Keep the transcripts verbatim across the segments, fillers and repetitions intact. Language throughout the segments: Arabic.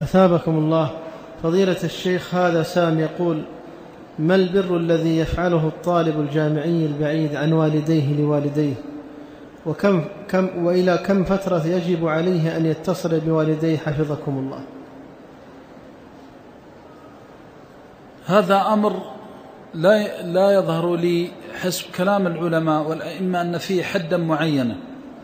أثابكم الله. فضيلة الشيخ، هذا سام يقول: ما البر الذي يفعله الطالب الجامعي البعيد عن والديه لوالديه، وكم كم وإلى كم فترة يجب عليه أن يتصل بوالديه حفظكم الله؟ هذا أمر لا لا يظهر لي حسب كلام العلماء والأئمة أن فيه حدا معينا،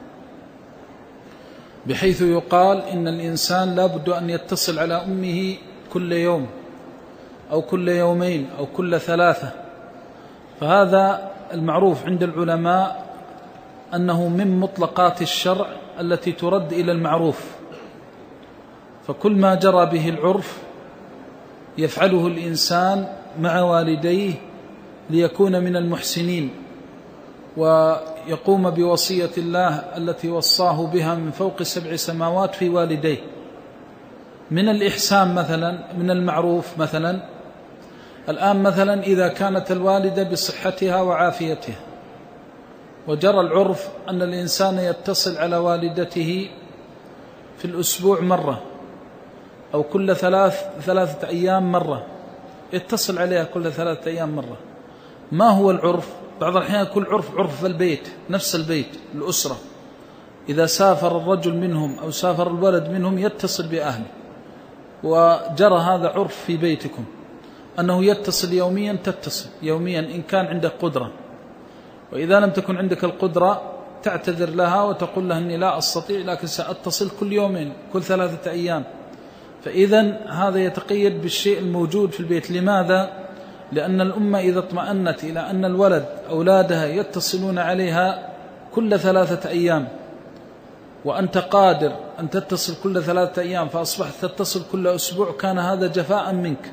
بحيث يقال إن الإنسان لا بد أن يتصل على أمه كل يوم أو كل يومين أو كل ثلاثة. فهذا المعروف عند العلماء أنه من مطلقات الشرع التي ترد إلى المعروف، فكل ما جرى به العرف يفعله الإنسان مع والديه ليكون من المحسنين ويقوم بوصية الله التي وصاه بها من فوق سبع سماوات في والديه. من الإحسان مثلا، من المعروف مثلا، الآن مثلا إذا كانت الوالدة بصحتها وعافيتها وجرى العرف أن الإنسان يتصل على والدته في الأسبوع مرة أو كل ثلاث ثلاثة أيام مرة، يتصل عليها كل ثلاثة أيام مرة. ما هو العرف؟ بعض الأحيان كل عرف عرف البيت، نفس البيت الأسرة، إذا سافر الرجل منهم أو سافر الولد منهم يتصل بأهله، وجرى هذا عرف في بيتكم أنه يتصل يوميا، تتصل يوميا إن كان عندك قدرة، وإذا لم تكن عندك القدرة تعتذر لها وتقول لها أني لا أستطيع لكن سأتصل كل يومين كل ثلاثة أيام. فإذن هذا يتقيد بالشيء الموجود في البيت. لماذا؟ لأن الأمة إذا اطمأنت إلى أن الولد أولادها يتصلون عليها كل ثلاثة أيام وأنت قادر أن تتصل كل ثلاثة أيام فأصبحت تتصل كل أسبوع، كان هذا جفاء منك.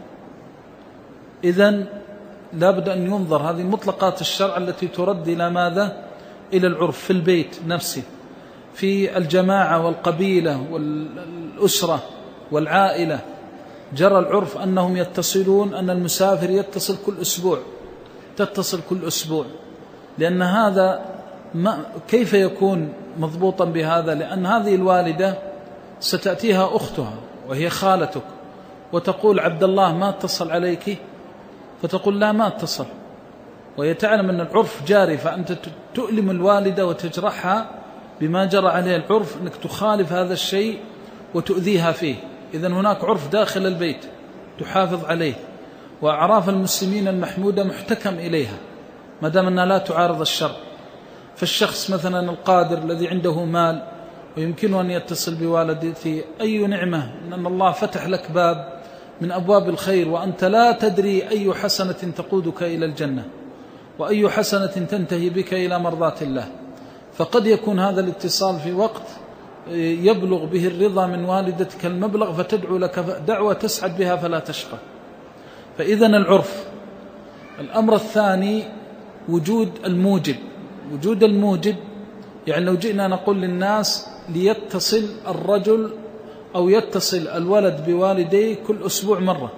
إذن لابد أن ينظر، هذه مطلقات الشرع التي ترد إلى ماذا؟ إلى العرف في البيت نفسه، في الجماعة والقبيلة والأسرة والعائلة. جرى العرف أنهم يتصلون، أن المسافر يتصل كل أسبوع، تتصل كل أسبوع، لأن هذا ما كيف يكون مضبوطا بهذا؟ لأن هذه الوالدة ستأتيها أختها وهي خالتك وتقول: عبد الله ما اتصل عليك؟ فتقول: لا ما اتصل، وهي تعلم أن العرف جاري، فأنت تؤلم الوالدة وتجرحها بما جرى عليه العرف، أنك تخالف هذا الشيء وتؤذيها فيه. إذن هناك عرف داخل البيت تحافظ عليه، وأعراف المسلمين المحمودة محتكم إليها ما دام أنها لا تعارض الشرع. فالشخص مثلا القادر الذي عنده مال ويمكنه أن يتصل بوالدته، أي نعمة أن الله فتح لك باب من أبواب الخير وأنت لا تدري أي حسنة تقودك إلى الجنة وأي حسنة تنتهي بك إلى مرضات الله. فقد يكون هذا الاتصال في وقت يبلغ به الرضا من والدتك المبلغ فتدعو لك دعوة تسعد بها فلا تشقى. فإذن العرف. الأمر الثاني وجود الموجب. وجود الموجب يعني لو جئنا نقول للناس ليتصل الرجل أو يتصل الولد بوالديه كل أسبوع مرة،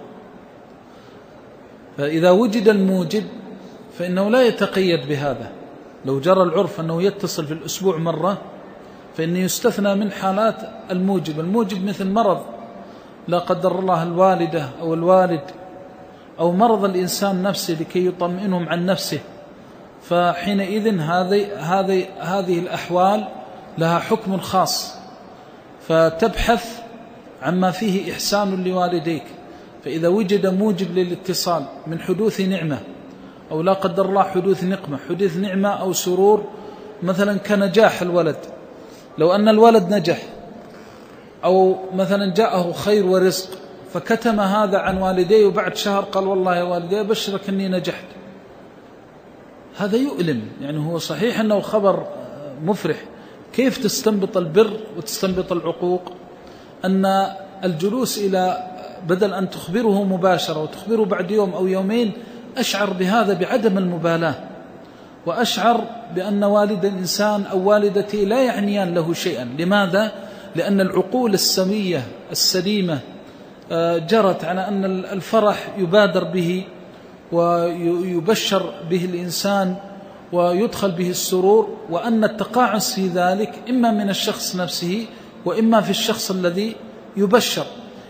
فإذا وجد الموجب فإنه لا يتقيد بهذا. لو جرى العرف أنه يتصل في الأسبوع مرة فإنه يستثنى من حالات الموجب. الموجب مثل مرض لا قدر الله الوالدة أو الوالد، أو مرض الإنسان نفسه لكي يطمئنهم عن نفسه، فحينئذ هذه هذه هذه الأحوال لها حكم خاص، فتبحث عما فيه إحسان لوالديك. فإذا وجد موجب للاتصال من حدوث نعمة أو لا قدر الله حدوث نقمة، حدوث نعمة أو سرور، مثلا كنجاح الولد، لو أن الولد نجح أو مثلا جاءه خير ورزق فكتم هذا عن والديه وبعد شهر قال: والله يا والدي أبشرك أني نجحت، هذا يؤلم. يعني هو صحيح أنه خبر مفرح، كيف تستنبط البر وتستنبط العقوق؟ أن الجلوس إلى بدل أن تخبره مباشرة وتخبره بعد يوم أو يومين، أشعر بهذا بعدم المبالاة، وأشعر بأن والد الإنسان أو والدتي لا يعنيان له شيئا. لماذا؟ لأن العقول السمية السليمة جرت على أن الفرح يبادر به ويبشر به الإنسان ويدخل به السرور، وأن التقاعس في ذلك إما من الشخص نفسه وإما في الشخص الذي يبشر.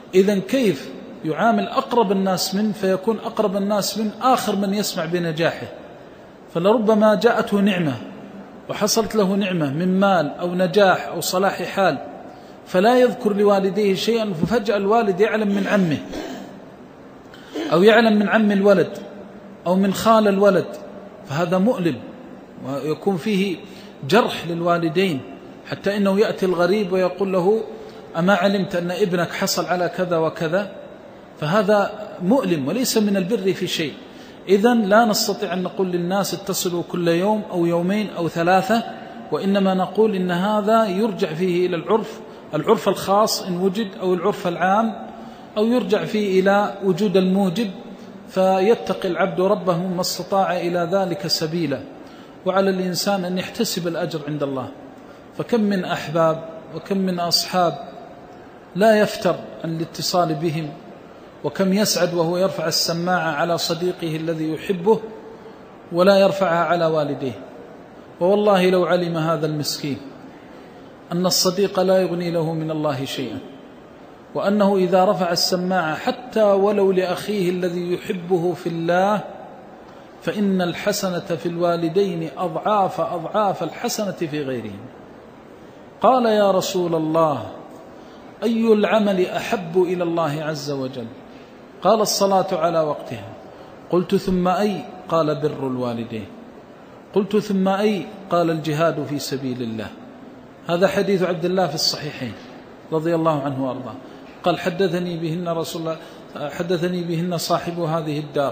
إذن كيف يعامل أقرب الناس منه فيكون أقرب الناس منه آخر من يسمع بنجاحه؟ فلربما جاءته نعمة وحصلت له نعمة من مال أو نجاح أو صلاح حال، فلا يذكر لوالديه شيئا، ففجأة الوالد يعلم من عمه أو يعلم من عم الولد أو من خال الولد، فهذا مؤلم ويكون فيه جرح للوالدين، حتى إنه يأتي الغريب ويقول له أما علمت أن ابنك حصل على كذا وكذا؟ فهذا مؤلم وليس من البر في شيء. إذن لا نستطيع أن نقول للناس اتصلوا كل يوم أو يومين أو ثلاثة، وإنما نقول إن هذا يرجع فيه إلى العرف العرف الخاص إن وجد أو العرف العام، أو يرجع فيه إلى وجود الموجب، فيتقي العبد ربه ما استطاع إلى ذلك سبيلا. وعلى الإنسان أن يحتسب الأجر عند الله، فكم من أحباب وكم من أصحاب لا يفتر عن الاتصال بهم، وكم يسعد وهو يرفع السماعة على صديقه الذي يحبه ولا يرفعها على والديه. ووالله لو علم هذا المسكين أن الصديق لا يغني له من الله شيئا، وأنه إذا رفع السماعة حتى ولو لأخيه الذي يحبه في الله، فإن الحسنة في الوالدين أضعاف أضعاف الحسنة في غيرهم. قال يا رسول الله أي العمل أحب إلى الله عز وجل؟ قال الصلاة على وقتها. قلت ثم أي؟ قال بر الوالدين. قلت ثم أي؟ قال الجهاد في سبيل الله. هذا حديث عبد الله في الصحيحين رضي الله عنه وأرضاه. قال حدثني بهن رسول الله، حدثني بهن صاحب هذه الدار.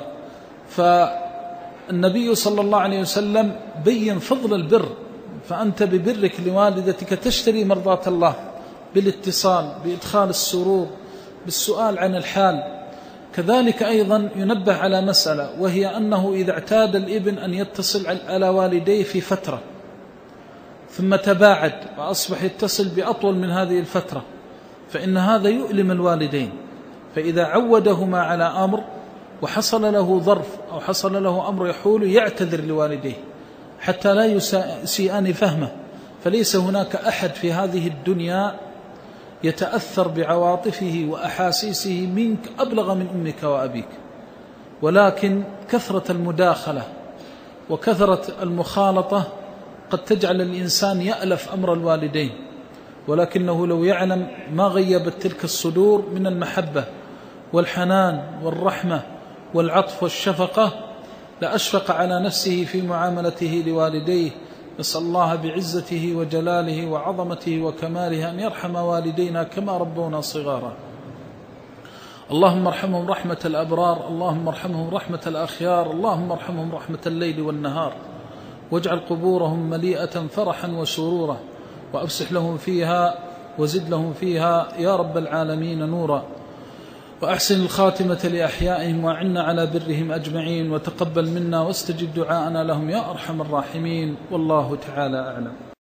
فالنبي صلى الله عليه وسلم بين فضل البر، فأنت ببرك لوالدتك تشتري مرضاة الله بالاتصال، بإدخال السرور، بالسؤال عن الحال. كذلك أيضا ينبه على مسألة، وهي أنه إذا اعتاد الابن أن يتصل على والديه في فترة ثم تباعد وأصبح يتصل بأطول من هذه الفترة، فإن هذا يؤلم الوالدين. فإذا عودهما على أمر وحصل له ظرف أو حصل له أمر يحول يعتذر لوالديه حتى لا يسيئان فهمه. فليس هناك أحد في هذه الدنيا يتأثر بعواطفه وأحاسيسه منك أبلغ من أمك وأبيك، ولكن كثرة المداخلة وكثرة المخالطة قد تجعل الإنسان يألف أمر الوالدين، ولكنه لو يعلم ما غيبت تلك الصدور من المحبة والحنان والرحمة والعطف والشفقة لأشفق على نفسه في معاملته لوالديه. نسأل الله بعزته وجلاله وعظمته وكماله أن يرحم والدينا كما ربونا صغارا. اللهم ارحمهم رحمة الأبرار، اللهم ارحمهم رحمة الأخيار، اللهم ارحمهم رحمة الليل والنهار، واجعل قبورهم مليئة فرحا وسرورا، وأفسح لهم فيها وزد لهم فيها يا رب العالمين نورا، وأحسن الخاتمة لأحيائهم وعنا على برهم أجمعين، وتقبل منا واستجب دعاءنا لهم يا أرحم الراحمين. والله تعالى أعلم.